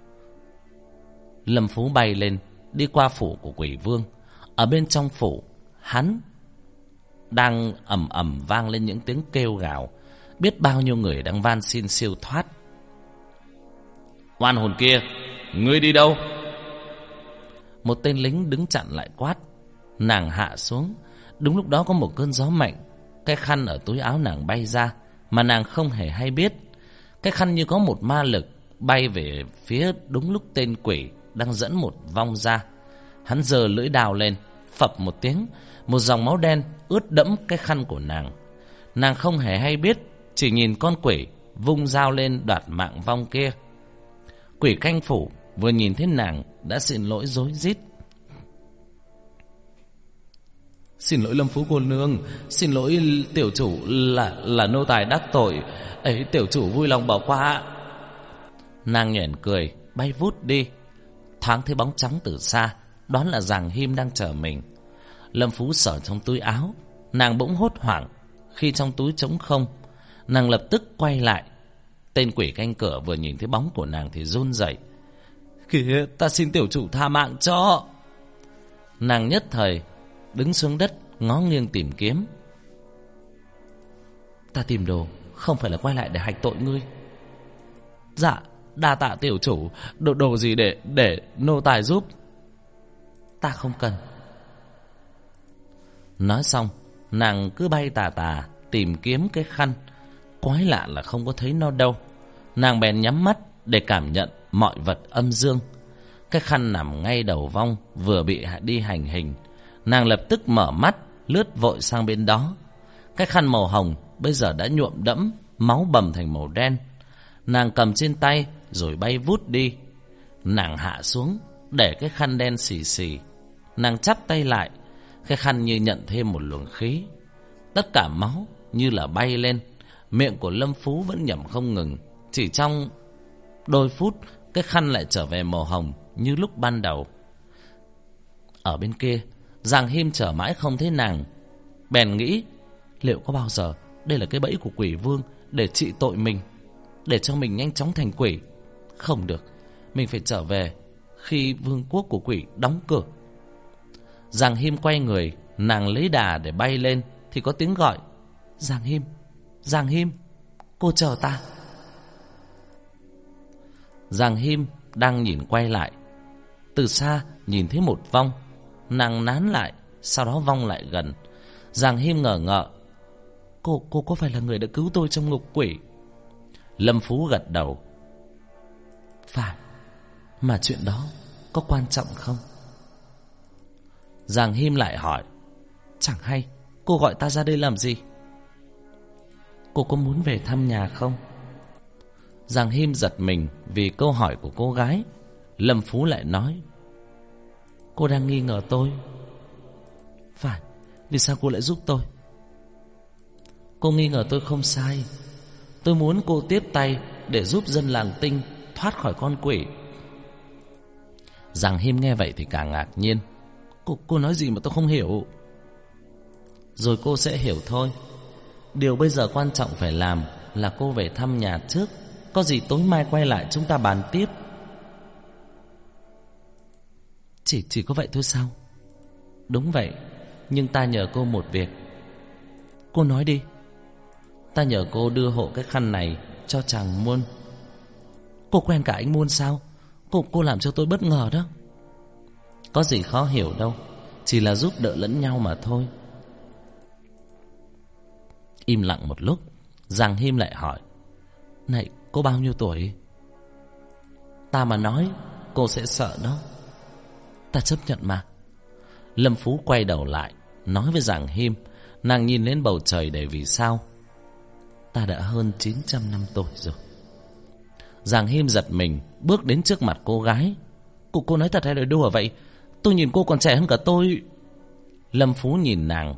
Lâm Phú bay lên, đi qua phủ của quỷ vương. Ở bên trong phủ, hắn đang ầm ầm vang lên những tiếng kêu gào. Biết bao nhiêu người đang van xin siêu thoát. Oan hồn kia, ngươi đi đâu? Một tên lính đứng chặn lại quát. Nàng hạ xuống. Đúng lúc đó có một cơn gió mạnh. Cái khăn ở túi áo nàng bay ra, mà nàng không hề hay biết. Cái khăn như có một ma lực bay về phía đúng lúc tên quỷ đang dẫn một vong ra. Hắn giơ lưỡi đào lên, phập một tiếng, một dòng máu đen ướt đẫm cái khăn của nàng. Nàng không hề hay biết, chỉ nhìn con quỷ vung dao lên đoạt mạng vong kia. Quỷ canh phủ vừa nhìn thấy nàng đã xin lỗi rối rít. Xin lỗi Lâm Phú cô nương, xin lỗi tiểu chủ, là nô tài đắc tội ấy, tiểu chủ vui lòng bỏ qua. Nàng nhoẻn cười bay vút đi. Thoáng thấy bóng trắng từ xa, đoán là Giàng Him đang chờ mình. Lâm Phú sờ trong túi áo. Nàng bỗng hốt hoảng khi trong túi trống không. Nàng lập tức quay lại. Tên quỷ canh cửa vừa nhìn thấy bóng của nàng thì run rẩy. Kìa, ta xin tiểu chủ tha mạng cho. Nàng nhất thời đứng xuống đất ngó nghiêng tìm kiếm. Ta tìm đồ không phải là quay lại để hạch tội ngươi. Dạ, đa tạ tiểu chủ. Đồ gì để nô tài giúp? Ta không cần. Nói xong, nàng cứ bay tà tà tìm kiếm cái khăn. Quái lạ là không có thấy nó đâu. Nàng bèn nhắm mắt để cảm nhận mọi vật âm dương. Cái khăn nằm ngay đầu vong vừa bị đi hành hình. Nàng lập tức mở mắt, lướt vội sang bên đó. Cái khăn màu hồng bây giờ đã nhuộm đẫm, máu bầm thành màu đen. Nàng cầm trên tay rồi bay vút đi. Nàng hạ xuống, để cái khăn đen xì xì. Nàng chắp tay lại, cái khăn như nhận thêm một luồng khí. Tất cả máu như là bay lên. Miệng của Lâm Phú vẫn nhẩm không ngừng. Chỉ trong đôi phút, cái khăn lại trở về màu hồng như lúc ban đầu. Ở bên kia, Giàng Him chờ mãi không thấy nàng. Bèn nghĩ, liệu có bao giờ đây là cái bẫy của quỷ vương để trị tội mình, để cho mình nhanh chóng thành quỷ? Không được, mình phải trở về khi vương quốc của quỷ đóng cửa. Giàng Him quay người, nàng lấy đà để bay lên thì có tiếng gọi: Giàng Him, Giàng Him, cô chờ ta. Giàng Him đang nhìn quay lại. Từ xa nhìn thấy một vong. Nàng nán lại, sau đó vong lại gần. Giàng Him ngờ ngợ: Cô có phải là người đã cứu tôi trong ngục quỷ? Lâm Phú gật đầu: Phải. Mà chuyện đó có quan trọng không? Giàng Him lại hỏi: Chẳng hay, cô gọi ta ra đây làm gì? Cô có muốn về thăm nhà không? Giàng Him giật mình vì câu hỏi của cô gái. Lâm Phú lại nói: Cô đang nghi ngờ tôi. Phải. Vì sao cô lại giúp tôi? Cô nghi ngờ tôi không sai. Tôi muốn cô tiếp tay để giúp dân làng Tinh thoát khỏi con quỷ. Giàng Him nghe vậy thì càng ngạc nhiên. Cô nói gì mà tôi không hiểu? Rồi cô sẽ hiểu thôi. Điều bây giờ quan trọng phải làm là cô về thăm nhà trước. Có gì tối mai quay lại chúng ta bàn tiếp. Chỉ có vậy thôi sao? Đúng vậy. Nhưng ta nhờ cô một việc. Cô nói đi. Ta nhờ cô đưa hộ cái khăn này cho chàng Muôn. Cô quen cả anh Muôn sao? Cô làm cho tôi bất ngờ đó. Có gì khó hiểu đâu. Chỉ là giúp đỡ lẫn nhau mà thôi. Im lặng một lúc, Giàng Him lại hỏi: Này, cô bao nhiêu tuổi? Ta mà nói, cô sẽ sợ đó. Ta chấp nhận mà. Lâm Phú quay đầu lại, nói với Giàng Him. Nàng nhìn lên bầu trời để vì sao. Ta đã hơn 900 năm tuổi rồi. Giàng Him giật mình, bước đến trước mặt cô gái. Cô nói thật hay là đùa vậy? Tôi nhìn cô còn trẻ hơn cả tôi. Lâm Phú nhìn nàng.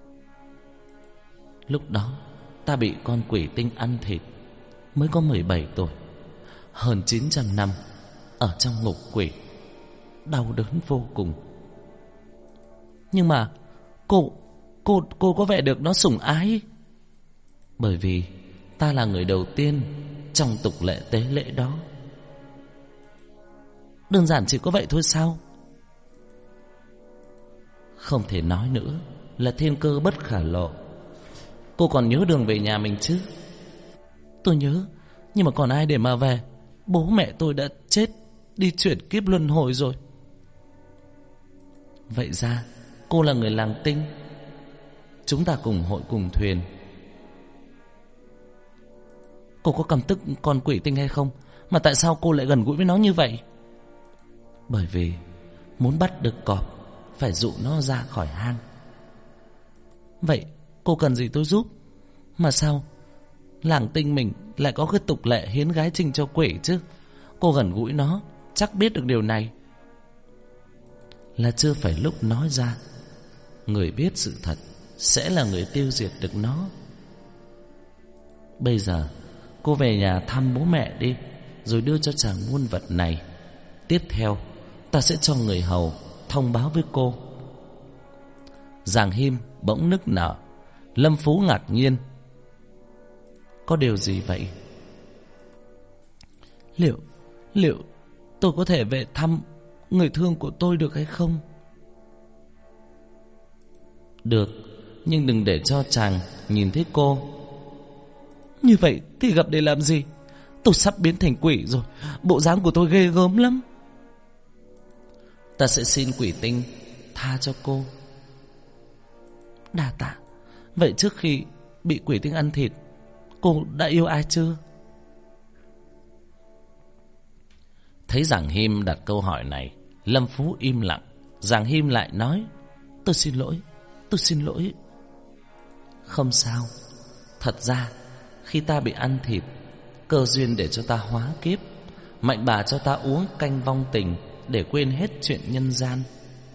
Lúc đó ta bị con quỷ tinh ăn thịt, mới có 17 tuổi. Hơn 900 năm ở trong ngục quỷ, đau đớn vô cùng. Nhưng mà cô có vẻ được nó sủng ái. Bởi vì ta là người đầu tiên trong tục lệ tế lễ đó. Đơn giản chỉ có vậy thôi sao? Không thể nói nữa, là thiên cơ bất khả lộ. Cô còn nhớ đường về nhà mình chứ? Tôi nhớ, nhưng mà còn ai để mà về? Bố mẹ tôi đã chết, đi chuyển kiếp luân hồi rồi. Vậy ra cô là người làng Tinh. Chúng ta cùng hội cùng thuyền. Cô có căm tức con quỷ tinh hay không? Mà tại sao cô lại gần gũi với nó như vậy? Bởi vì muốn bắt được cọp phải dụ nó ra khỏi hang. Vậy cô cần gì tôi giúp? Mà sao làng Tinh mình lại có cái tục lệ hiến gái trinh cho quỷ chứ? Cô gần gũi nó chắc biết được điều này. Là chưa phải lúc nói ra. Người biết sự thật sẽ là người tiêu diệt được nó. Bây giờ cô về nhà thăm bố mẹ đi, rồi đưa cho chàng muôn vật này. Tiếp theo ta sẽ cho người hầu thông báo với cô. Giàng Him bỗng nức nở. Lâm Phú ngạc nhiên. Có điều gì vậy? Liệu tôi có thể về thăm người thương của tôi được hay không? Được, nhưng đừng để cho chàng nhìn thấy cô. Như vậy thì gặp để làm gì? Tôi sắp biến thành quỷ rồi. Bộ dáng của tôi ghê gớm lắm. Ta sẽ xin quỷ tinh tha cho cô. Đa tạ. Vậy trước khi bị quỷ tinh ăn thịt, cô đã yêu ai chưa? Thấy Giàng Him đặt câu hỏi này, Lâm Phú im lặng. Giàng Him lại nói: Tôi xin lỗi. Không sao. Thật ra khi ta bị ăn thịt, cơ duyên để cho ta hóa kiếp. Mạnh bà cho ta uống canh vong tình để quên hết chuyện nhân gian.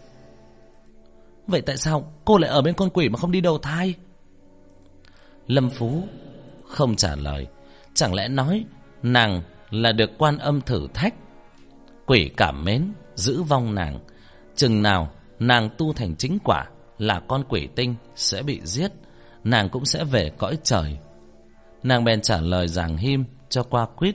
Vậy tại sao cô lại ở bên con quỷ mà không đi đầu thai? Lâm Phú không trả lời. Chẳng lẽ nói nàng là được Quan Âm thử thách? Quỷ cảm mến giữ vong nàng. Chừng nào nàng tu thành chính quả là con quỷ tinh sẽ bị giết, nàng cũng sẽ về cõi trời. Nàng bèn trả lời Giàng Him cho qua quýt.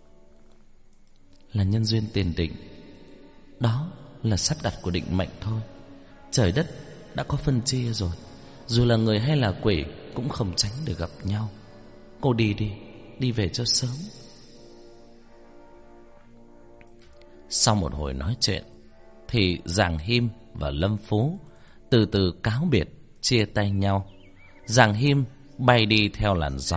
Là nhân duyên tiền định. Đó là sắp đặt của định mệnh thôi. Trời đất đã có phân chia rồi. Dù là người hay là quỷ cũng không tránh được gặp nhau. Cô đi đi, đi về cho sớm. Sau một hồi nói chuyện thì Giàng Him và Lâm Phú từ từ cáo biệt, chia tay nhau. Giàng Him bay đi theo làn gió.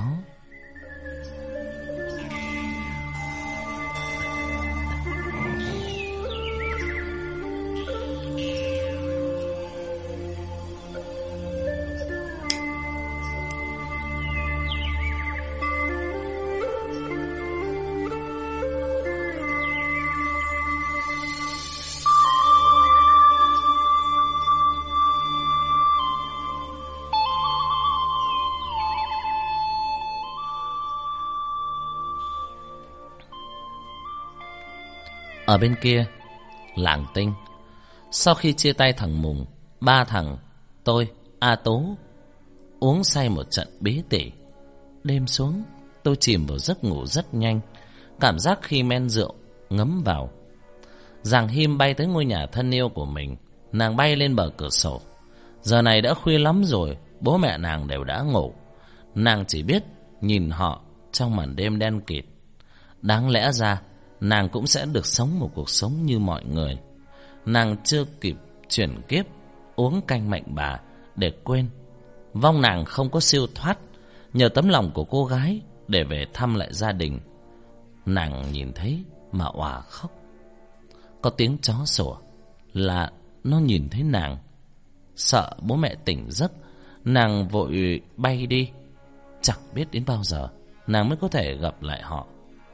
Ở bên kia làng Tinh, sau khi chia tay thằng Mùng, ba thằng tôi, A Tố uống say một trận bí tỉ. Đêm xuống tôi chìm vào giấc ngủ rất nhanh. Cảm giác khi men rượu ngấm vào. Giàng Him bay tới ngôi nhà thân yêu của mình. Nàng bay lên bờ cửa sổ. Giờ này đã khuya lắm rồi, bố mẹ nàng đều đã ngủ. Nàng chỉ biết nhìn họ trong màn đêm đen kịt. Đáng lẽ ra nàng cũng sẽ được sống một cuộc sống như mọi người. Nàng chưa kịp chuyển kiếp uống canh mạnh bà để quên. Vong nàng không có siêu thoát, nhờ tấm lòng của cô gái để về thăm lại gia đình. Nàng nhìn thấy mà òa khóc. Có tiếng chó sủa là nó nhìn thấy nàng. Sợ bố mẹ tỉnh giấc, nàng vội bay đi. Chẳng biết đến bao giờ nàng mới có thể gặp lại họ.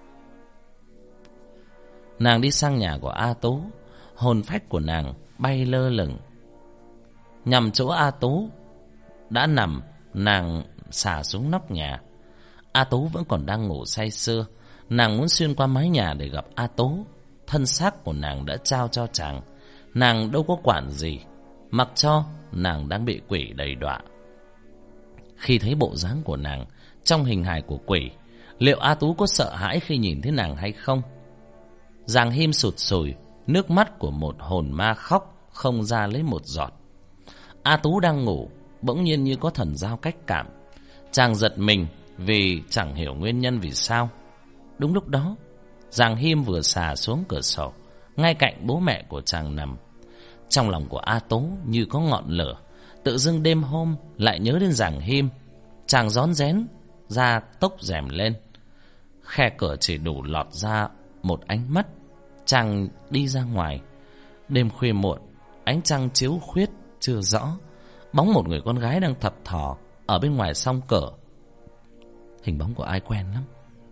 Nàng đi sang nhà của A Tố. Hồn phách của nàng bay lơ lửng nhằm chỗ A Tố đã nằm. Nàng xả xuống nóc nhà. A Tố vẫn còn đang ngủ say sưa. Nàng muốn xuyên qua mái nhà để gặp A Tố. Thân xác của nàng đã trao cho chàng. Nàng đâu có quản gì, mặc cho nàng đang bị quỷ đầy đọa. Khi thấy bộ dáng của nàng trong hình hài của quỷ, liệu A Tú có sợ hãi khi nhìn thấy nàng hay không? Giàng Him sụt sùi, nước mắt của một hồn ma khóc không ra lấy một giọt. A Tú đang ngủ, bỗng nhiên như có thần giao cách cảm. Chàng giật mình vì chẳng hiểu nguyên nhân vì sao. Đúng lúc đó, Giàng Him vừa xà xuống cửa sổ, ngay cạnh bố mẹ của chàng nằm. Trong lòng của A Tú như có ngọn lửa. Tự dưng đêm hôm lại nhớ đến Giàng Him. Chàng rón rén ra tốc rèm lên. Khe cửa chỉ đủ lọt ra một ánh mắt. Chàng đi ra ngoài. Đêm khuya muộn, ánh trăng chiếu khuyết chưa rõ. Bóng một người con gái đang thập thò ở bên ngoài song cửa. Hình bóng của ai quen lắm.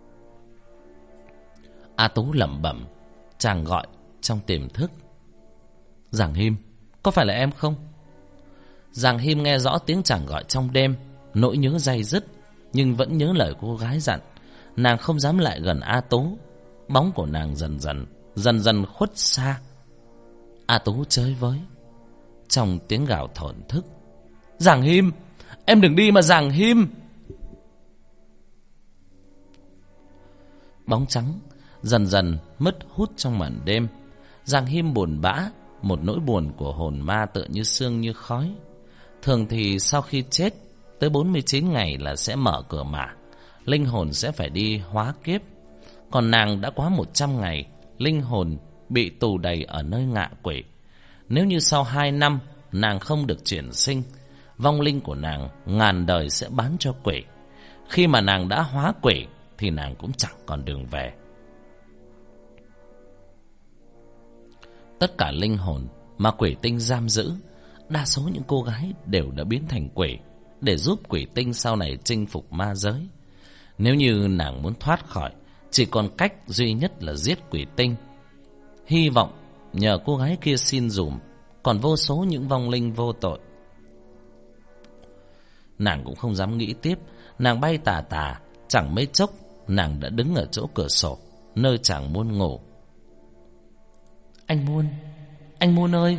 A Tú lẩm bẩm. Chàng gọi trong tiềm thức. Giàng Him, có phải là em không? Giàng Him nghe rõ tiếng chàng gọi trong đêm. Nỗi nhớ day dứt, nhưng vẫn nhớ lời cô gái dặn. Nàng không dám lại gần A Tú. Bóng của nàng dần dần khuất xa. A Tú chơi với trong tiếng gào thổn thức. Giàng Him, em đừng đi mà Giàng Him. Bóng trắng dần dần mất hút trong màn đêm. Giàng Him buồn bã. Một nỗi buồn của hồn ma tựa như sương như khói. Thường thì sau khi chết tới 49 ngày là sẽ mở cửa mả. Linh hồn sẽ phải đi hóa kiếp. Còn nàng đã quá 100 ngày, linh hồn bị tù đầy ở nơi ngạ quỷ. Nếu như sau 2 năm nàng không được chuyển sinh, vong linh của nàng ngàn đời sẽ bán cho quỷ. Khi mà nàng đã hóa quỷ thì nàng cũng chẳng còn đường về. Tất cả linh hồn mà quỷ tinh giam giữ, đa số những cô gái đều đã biến thành quỷ. để giúp quỷ tinh sau này chinh phục ma giới. Nếu như nàng muốn thoát khỏi, chỉ còn cách duy nhất là giết quỷ tinh. Hy vọng nhờ cô gái kia xin dùm, còn vô số những vong linh vô tội. Nàng cũng không dám nghĩ tiếp. Nàng bay tà tà, chẳng mấy chốc nàng đã đứng ở chỗ cửa sổ, nơi chàng Muôn ngủ. Anh Muôn ơi!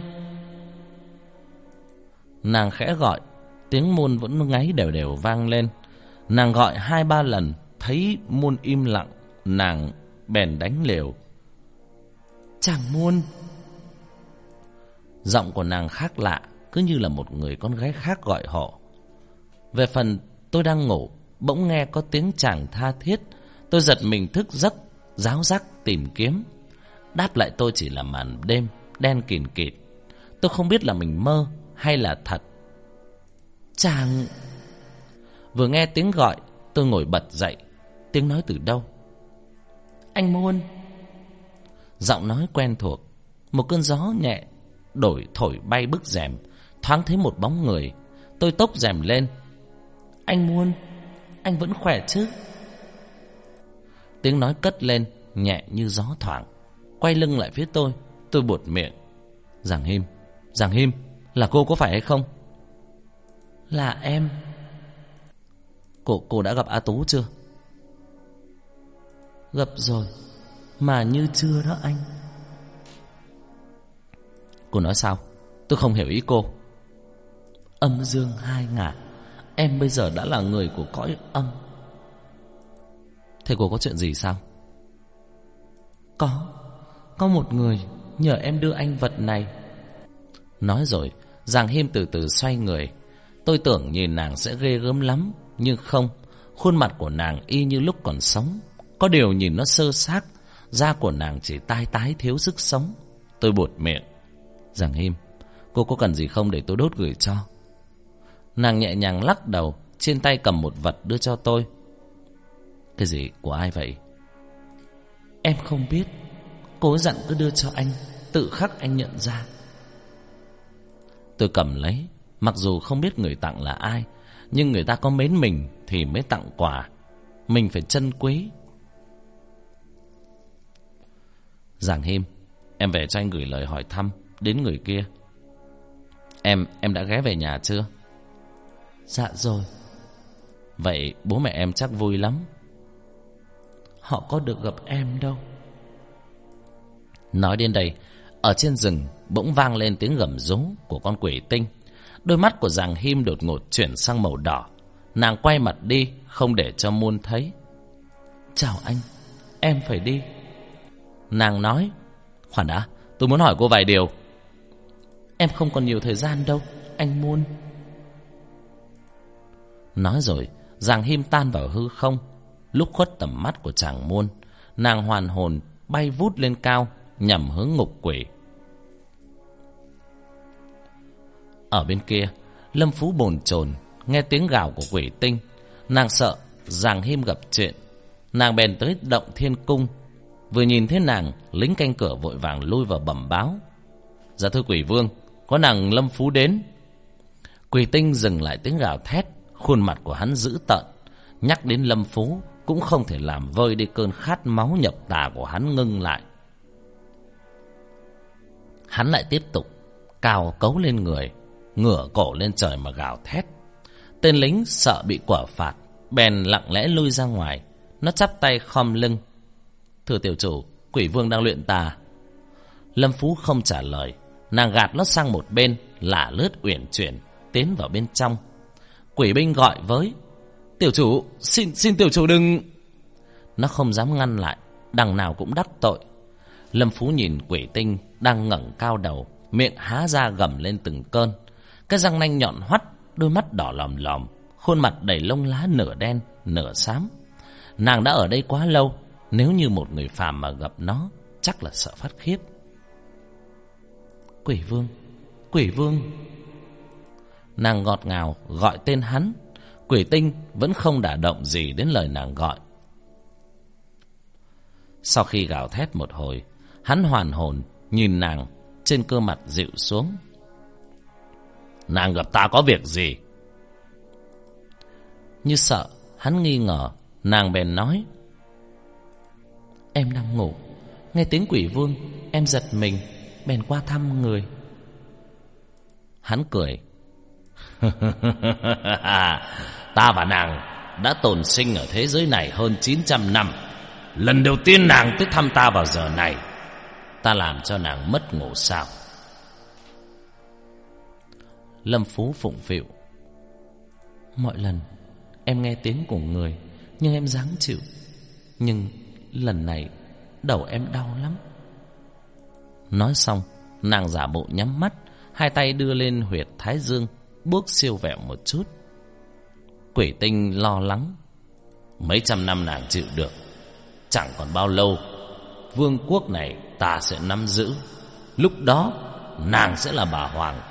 Nàng khẽ gọi, tiếng Muôn vẫn ngáy đều đều vang lên. Nàng gọi 2-3 lần, thấy Muôn im lặng, nàng bèn đánh lều. Chàng Muôn! Giọng của nàng khác lạ, cứ như là một người con gái khác gọi họ. Về phần tôi đang ngủ, bỗng nghe có tiếng chàng tha thiết. Tôi giật mình thức giấc, ráo rắc tìm kiếm. Đáp lại tôi chỉ là màn đêm đen kìn kịt. Tôi không biết là mình mơ hay là thật. Chàng! Vừa nghe tiếng gọi, tôi ngồi bật dậy. Tiếng nói từ đâu? Anh Muôn! Giọng nói quen thuộc. Một cơn gió nhẹ thổi bay bức rèm, thoáng thấy một bóng người. Tôi tốc rèm lên. Anh Muôn, anh vẫn khỏe chứ? Tiếng nói cất lên nhẹ như gió thoảng. Quay lưng lại phía tôi buột miệng. Giàng Him, là cô có phải hay không? Là em. Cô đã gặp A Tú chưa? Gặp rồi, mà như chưa đó anh. Cô nói sao? Tôi không hiểu ý cô. Âm dương hai ngả, em bây giờ đã là người của cõi âm. Thế cô có chuyện gì sao? Có một người nhờ em đưa anh vật này. Nói rồi Giàng Him từ từ xoay người. Tôi tưởng nhìn nàng sẽ ghê gớm lắm, nhưng không. Khuôn mặt của nàng y như lúc còn sống. Có điều nhìn nó sơ xác, da của nàng chỉ tai tái thiếu sức sống. Tôi buột miệng. Giàng Him, cô có cần gì không để tôi đốt gửi cho? Nàng nhẹ nhàng lắc đầu, trên tay cầm một vật đưa cho tôi. Cái gì, của ai vậy? Em không biết. Cô dặn cứ đưa cho anh, tự khắc anh nhận ra. Tôi cầm lấy. Mặc dù không biết người tặng là ai, nhưng người ta có mến mình thì mới tặng quà. Mình phải trân quý. Giàng Him, em về cho anh gửi lời hỏi thăm đến người kia. Em đã ghé về nhà chưa? Dạ rồi. Vậy bố mẹ em chắc vui lắm. Họ có được gặp em đâu. Nói đến đây, ở trên rừng bỗng vang lên tiếng gầm rú của con quỷ tinh. Đôi mắt của Giàng Him đột ngột chuyển sang màu đỏ. Nàng quay mặt đi, không để cho Muôn thấy. Chào anh, em phải đi. Nàng nói. Khoan đã, tôi muốn hỏi cô vài điều. Em không còn nhiều thời gian đâu, anh Muôn. Nói rồi Giàng Him tan vào hư không. Lúc khuất tầm mắt của chàng Muôn, nàng hoàn hồn bay vút lên cao, nhằm hướng ngục quỷ. Ở bên kia, Lâm Phú bồn chồn nghe tiếng gào của quỷ tinh. Nàng sợ Giàng Him gặp chuyện, nàng bèn tới động thiên cung. Vừa nhìn thấy nàng, lính canh cửa vội vàng lui vào bẩm báo. Dạ thưa quỷ vương, có nàng Lâm Phú đến. Quỷ tinh dừng lại tiếng gào thét, khuôn mặt của hắn dữ tợn. Nhắc đến Lâm Phú cũng không thể làm vơi đi cơn khát máu nhập tà của hắn ngưng lại. Hắn lại tiếp tục cào cấu lên người, ngửa cổ lên trời mà gào thét. Tên lính sợ bị quả phạt, bèn lặng lẽ lui ra ngoài. Nó chắp tay khom lưng. Thưa tiểu chủ, quỷ vương đang luyện tà. Lâm Phú không trả lời. Nàng gạt nó sang một bên, lả lướt uyển chuyển tiến vào bên trong. Quỷ binh gọi với. Tiểu chủ, xin tiểu chủ đừng. Nó không dám ngăn lại, đằng nào cũng đắc tội. Lâm Phú nhìn quỷ tinh đang ngẩng cao đầu, miệng há ra gầm lên từng cơn. Cái răng nanh nhọn hoắt, đôi mắt đỏ lòm lòm, khuôn mặt đầy lông lá nửa đen nửa xám. Nàng đã ở đây quá lâu, nếu như một người phàm mà gặp nó, chắc là sợ phát khiếp. Quỷ vương, quỷ vương. Nàng ngọt ngào gọi tên hắn. Quỷ tinh vẫn không đả động gì đến lời nàng gọi. Sau khi gào thét một hồi, hắn hoàn hồn nhìn nàng, trên cơ mặt dịu xuống. Nàng gặp ta có việc gì? Như sợ hắn nghi ngờ, nàng bèn nói: Em đang ngủ, nghe tiếng quỷ vương, em giật mình, bèn qua thăm người. Hắn cười. Ta và nàng đã tồn sinh ở thế giới này hơn 900 năm. Lần đầu tiên nàng tới thăm ta vào giờ này, ta làm cho nàng mất ngủ sao? Lâm Phú phụng phịu: Mọi lần em nghe tiếng của người, nhưng em ráng chịu. Nhưng lần này đầu em đau lắm. Nói xong, nàng giả bộ nhắm mắt, hai tay đưa lên huyệt thái dương, bước siêu vẹo một chút. Quỷ Tinh lo lắng: Mấy trăm năm nàng chịu được, chẳng còn bao lâu vương quốc này ta sẽ nắm giữ. Lúc đó nàng sẽ là bà hoàng.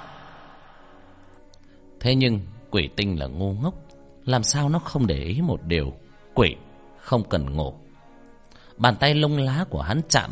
Thế nhưng Quỷ Tinh là ngu ngốc, làm sao nó không để ý một điều: quỷ không cần ngủ. Bàn tay lông lá của hắn chạm